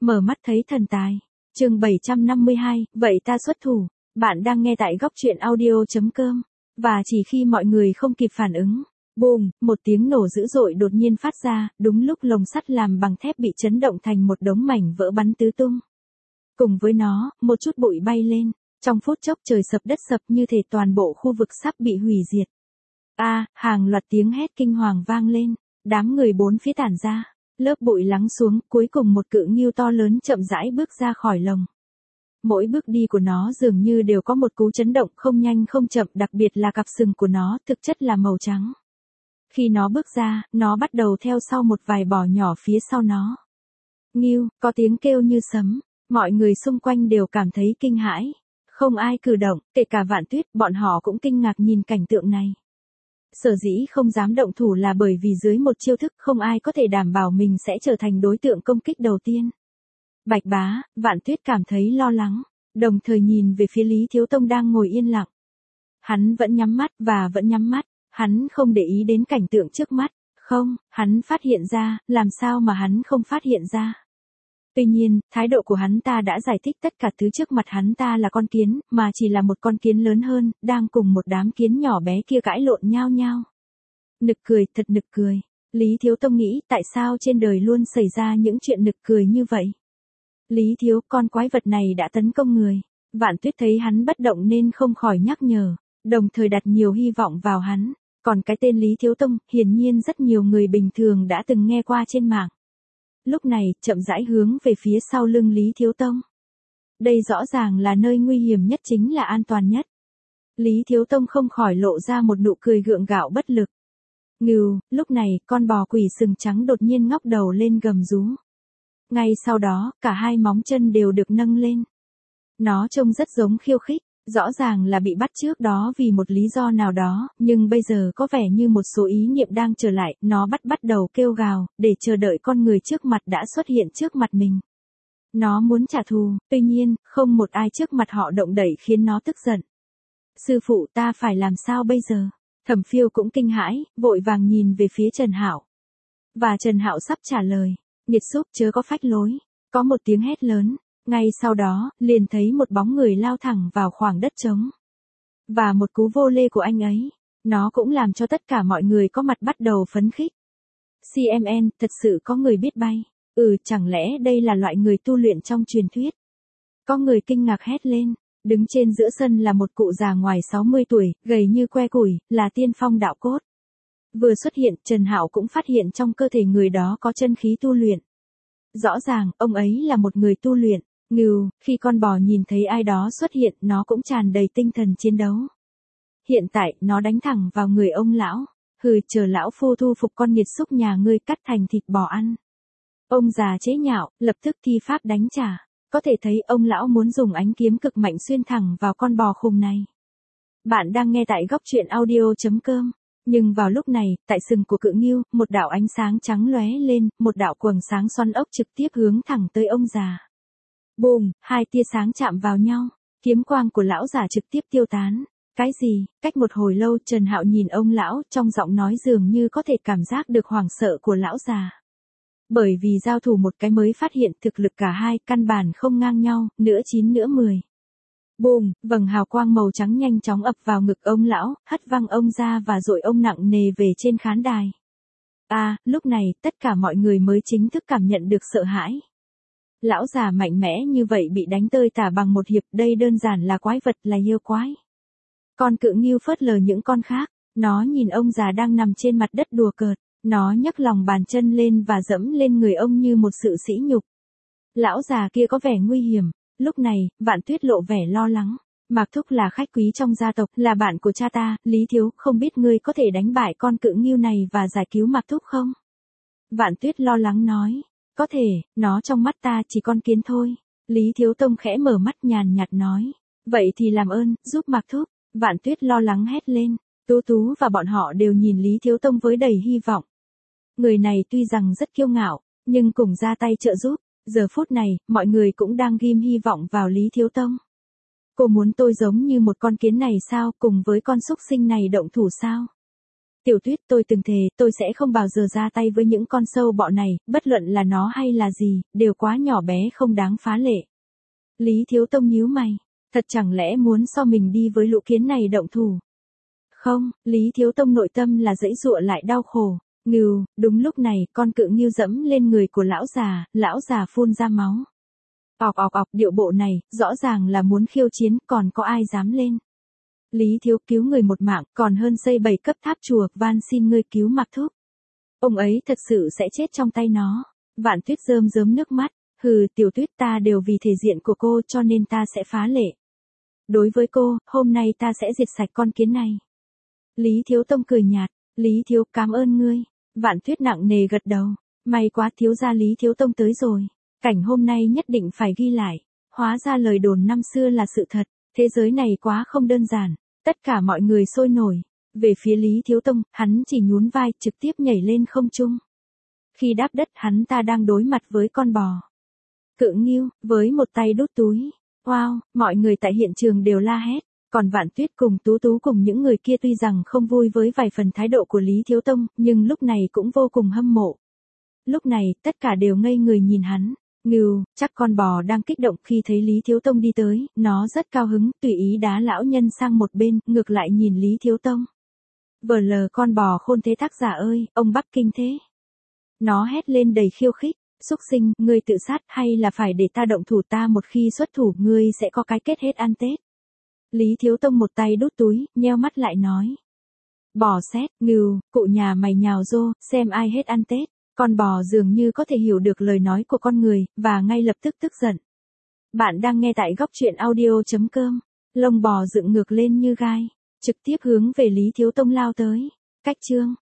Mở mắt thấy thần tài. Chương 752, vậy ta xuất thủ. Bạn đang nghe tại góc truyện audio.com. Và chỉ khi mọi người không kịp phản ứng, bùm, một tiếng nổ dữ dội đột nhiên phát ra, đúng lúc lồng sắt làm bằng thép bị chấn động thành một đống mảnh vỡ bắn tứ tung. Cùng với nó, một chút bụi bay lên, trong phút chốc trời sập đất sập như thể toàn bộ khu vực sắp bị hủy diệt. Hàng loạt tiếng hét kinh hoàng vang lên, đám người bốn phía tản ra, lớp bụi lắng xuống, cuối cùng một cự ngưu to lớn chậm rãi bước ra khỏi lồng. Mỗi bước đi của nó dường như đều có một cú chấn động không nhanh không chậm, đặc biệt là cặp sừng của nó thực chất là màu trắng. Khi nó bước ra, nó bắt đầu theo sau một vài bò nhỏ phía sau nó. Ngưu, có tiếng kêu như sấm, mọi người xung quanh đều cảm thấy kinh hãi. Không ai cử động, kể cả Vạn Tuyết, bọn họ cũng kinh ngạc nhìn cảnh tượng này. Sở dĩ không dám động thủ là bởi vì dưới một chiêu thức không ai có thể đảm bảo mình sẽ trở thành đối tượng công kích đầu tiên. Bạch Bá, Vạn Tuyết cảm thấy lo lắng, đồng thời nhìn về phía Lý Thiếu Tông đang ngồi yên lặng. Hắn vẫn nhắm mắt, hắn không để ý đến cảnh tượng trước mắt, không, hắn phát hiện ra, làm sao mà hắn không phát hiện ra. Tuy nhiên, thái độ của hắn ta đã giải thích tất cả thứ trước mặt hắn ta là con kiến, mà chỉ là một con kiến lớn hơn, đang cùng một đám kiến nhỏ bé kia cãi lộn nhao nhao. Nực cười, thật nực cười. Lý Thiếu Tông nghĩ tại sao trên đời luôn xảy ra những chuyện nực cười như vậy. Lý Thiếu, con quái vật này đã tấn công người. Vạn Tuyết thấy hắn bất động nên không khỏi nhắc nhở, đồng thời đặt nhiều hy vọng vào hắn. Còn cái tên Lý Thiếu Tông, hiển nhiên rất nhiều người bình thường đã từng nghe qua trên mạng. Lúc này, chậm rãi hướng về phía sau lưng Lý Thiếu Tông. Đây rõ ràng là nơi nguy hiểm nhất, chính là an toàn nhất. Lý Thiếu Tông không khỏi lộ ra một nụ cười gượng gạo bất lực. Ngưu, lúc này, con bò quỷ sừng trắng đột nhiên ngóc đầu lên gầm rú. Ngay sau đó, cả hai móng chân đều được nâng lên. Nó trông rất giống khiêu khích, rõ ràng là bị bắt trước đó vì một lý do nào đó, nhưng bây giờ có vẻ như một số ý niệm đang trở lại, nó bắt đầu kêu gào, để chờ đợi con người trước mặt đã xuất hiện trước mặt mình. Nó muốn trả thù, tuy nhiên, không một ai trước mặt họ động đậy khiến nó tức giận. Sư phụ, ta phải làm sao bây giờ? Thẩm Phiêu cũng kinh hãi, vội vàng nhìn về phía Trần Hạo. Và Trần Hạo sắp trả lời, nghiệt xúc chớ có phách lối. Có một tiếng hét lớn. Ngay sau đó, liền thấy một bóng người lao thẳng vào khoảng đất trống. Và một cú vô lê của anh ấy, nó cũng làm cho tất cả mọi người có mặt bắt đầu phấn khích. CMN, thật sự có người biết bay. Chẳng lẽ đây là loại người tu luyện trong truyền thuyết? Có người kinh ngạc hét lên. Đứng trên giữa sân là một cụ già ngoài 60 tuổi, gầy như que củi, là tiên phong đạo cốt. Vừa xuất hiện, Trần Hạo cũng phát hiện trong cơ thể người đó có chân khí tu luyện. Rõ ràng, ông ấy là một người tu luyện. Ngưu, khi con bò nhìn thấy ai đó xuất hiện, nó cũng tràn đầy tinh thần chiến đấu. Hiện tại, nó đánh thẳng vào người ông lão. Chờ lão phu thu phục con nghiệt xúc nhà ngươi cắt thành thịt bò ăn. Ông già chế nhạo, lập tức thi pháp đánh trả. Có thể thấy ông lão muốn dùng ánh kiếm cực mạnh xuyên thẳng vào con bò khùng này. Bạn đang nghe tại góc truyện audio.com. Nhưng vào lúc này, tại sừng của cự ngưu, một đạo ánh sáng trắng lóe lên, một đạo quầng sáng xoăn ốc trực tiếp hướng thẳng tới ông già. Bùm, hai tia sáng chạm vào nhau, kiếm quang của lão già trực tiếp tiêu tán. Cái gì? Cách một hồi lâu, Trần Hạo nhìn ông lão, trong giọng nói dường như có thể cảm giác được hoảng sợ của lão già. Bởi vì giao thủ một cái mới phát hiện thực lực cả hai căn bản không ngang nhau, nửa 9 nửa 10. Bùm, vầng hào quang màu trắng nhanh chóng ập vào ngực ông lão, hất văng ông ra và dội ông nặng nề về trên khán đài. Lúc này, tất cả mọi người mới chính thức cảm nhận được sợ hãi. Lão già mạnh mẽ như vậy bị đánh tơi tả bằng một hiệp, đây đơn giản là quái vật, là yêu quái. Con cự ngưu phớt lờ những con khác, nó nhìn ông già đang nằm trên mặt đất đùa cợt, nó nhấc lòng bàn chân lên và dẫm lên người ông như một sự sỉ nhục. Lão già kia có vẻ nguy hiểm. Lúc này, Vạn Tuyết lộ vẻ lo lắng. Mạc Thúc là khách quý trong gia tộc, là bạn của cha ta, Lý Thiếu, không biết ngươi có thể đánh bại con cự ngưu này và giải cứu Mạc Thúc không? Vạn Tuyết lo lắng nói. Có thể, nó trong mắt ta chỉ con kiến thôi. Lý Thiếu Tông khẽ mở mắt nhàn nhạt nói. Vậy thì làm ơn, giúp Mạc Thúc. Vạn Tuyết lo lắng hét lên. Tú Tú và bọn họ đều nhìn Lý Thiếu Tông với đầy hy vọng. Người này tuy rằng rất kiêu ngạo, nhưng cùng ra tay trợ giúp. Giờ phút này, mọi người cũng đang ghim hy vọng vào Lý Thiếu Tông. Cô muốn tôi giống như một con kiến này sao, cùng với con súc sinh này động thủ sao? Tiểu Tuyết, tôi từng thề, tôi sẽ không bao giờ ra tay với những con sâu bọ này, bất luận là nó hay là gì, đều quá nhỏ bé không đáng phá lệ. Lý Thiếu Tông nhíu mày, thật chẳng lẽ muốn so mình đi với lũ kiến này động thủ? Không, Lý Thiếu Tông nội tâm là giãy giụa lại đau khổ. Ngưu, đúng lúc này, con cự ngưu dẫm lên người của lão già phun ra máu. Ọc ọc ọc, điệu bộ này, rõ ràng là muốn khiêu chiến, còn có ai dám lên. Lý Thiếu, cứu người một mạng, còn hơn xây 7 cấp tháp chùa, van xin ngươi cứu Mạc Thúc. Ông ấy thật sự sẽ chết trong tay nó. Vạn Tuyết rơm rớm nước mắt, hừ, Tiểu Tuyết, ta đều vì thể diện của cô cho nên ta sẽ phá lệ. Đối với cô, hôm nay ta sẽ diệt sạch con kiến này. Lý Thiếu Tông cười nhạt, Lý Thiếu, cảm ơn ngươi. Vạn Tuyết nặng nề gật đầu, may quá thiếu gia Lý Thiếu Tông tới rồi. Cảnh hôm nay nhất định phải ghi lại, hóa ra lời đồn năm xưa là sự thật, thế giới này quá không đơn giản, tất cả mọi người sôi nổi. Về phía Lý Thiếu Tông, hắn chỉ nhún vai, trực tiếp nhảy lên không trung. Khi đáp đất, hắn ta đang đối mặt với con bò. Cự ngưu, với một tay đút túi. Wow, mọi người tại hiện trường đều la hét. Còn Vạn Tuyết cùng Tú Tú cùng những người kia tuy rằng không vui với vài phần thái độ của Lý Thiếu Tông, nhưng lúc này cũng vô cùng hâm mộ. Lúc này, tất cả đều ngây người nhìn hắn. Ngưu, chắc con bò đang kích động khi thấy Lý Thiếu Tông đi tới, nó rất cao hứng, tùy ý đá lão nhân sang một bên, ngược lại nhìn Lý Thiếu Tông. Vờ lờ, con bò khôn thế tác giả ơi, ông Bắc Kinh thế. Nó hét lên đầy khiêu khích, xúc sinh, ngươi tự sát hay là phải để ta động thủ, ta một khi xuất thủ ngươi sẽ có cái kết hết ăn Tết. Lý Thiếu Tông một tay đút túi, nheo mắt lại nói. Bò xét, Ngưu, cụ nhà mày nhào rô, xem ai hết ăn Tết. Con bò dường như có thể hiểu được lời nói của con người, và ngay lập tức tức giận. Bạn đang nghe tại góc truyện audio.com. Lông bò dựng ngược lên như gai, trực tiếp hướng về Lý Thiếu Tông lao tới. Cách chương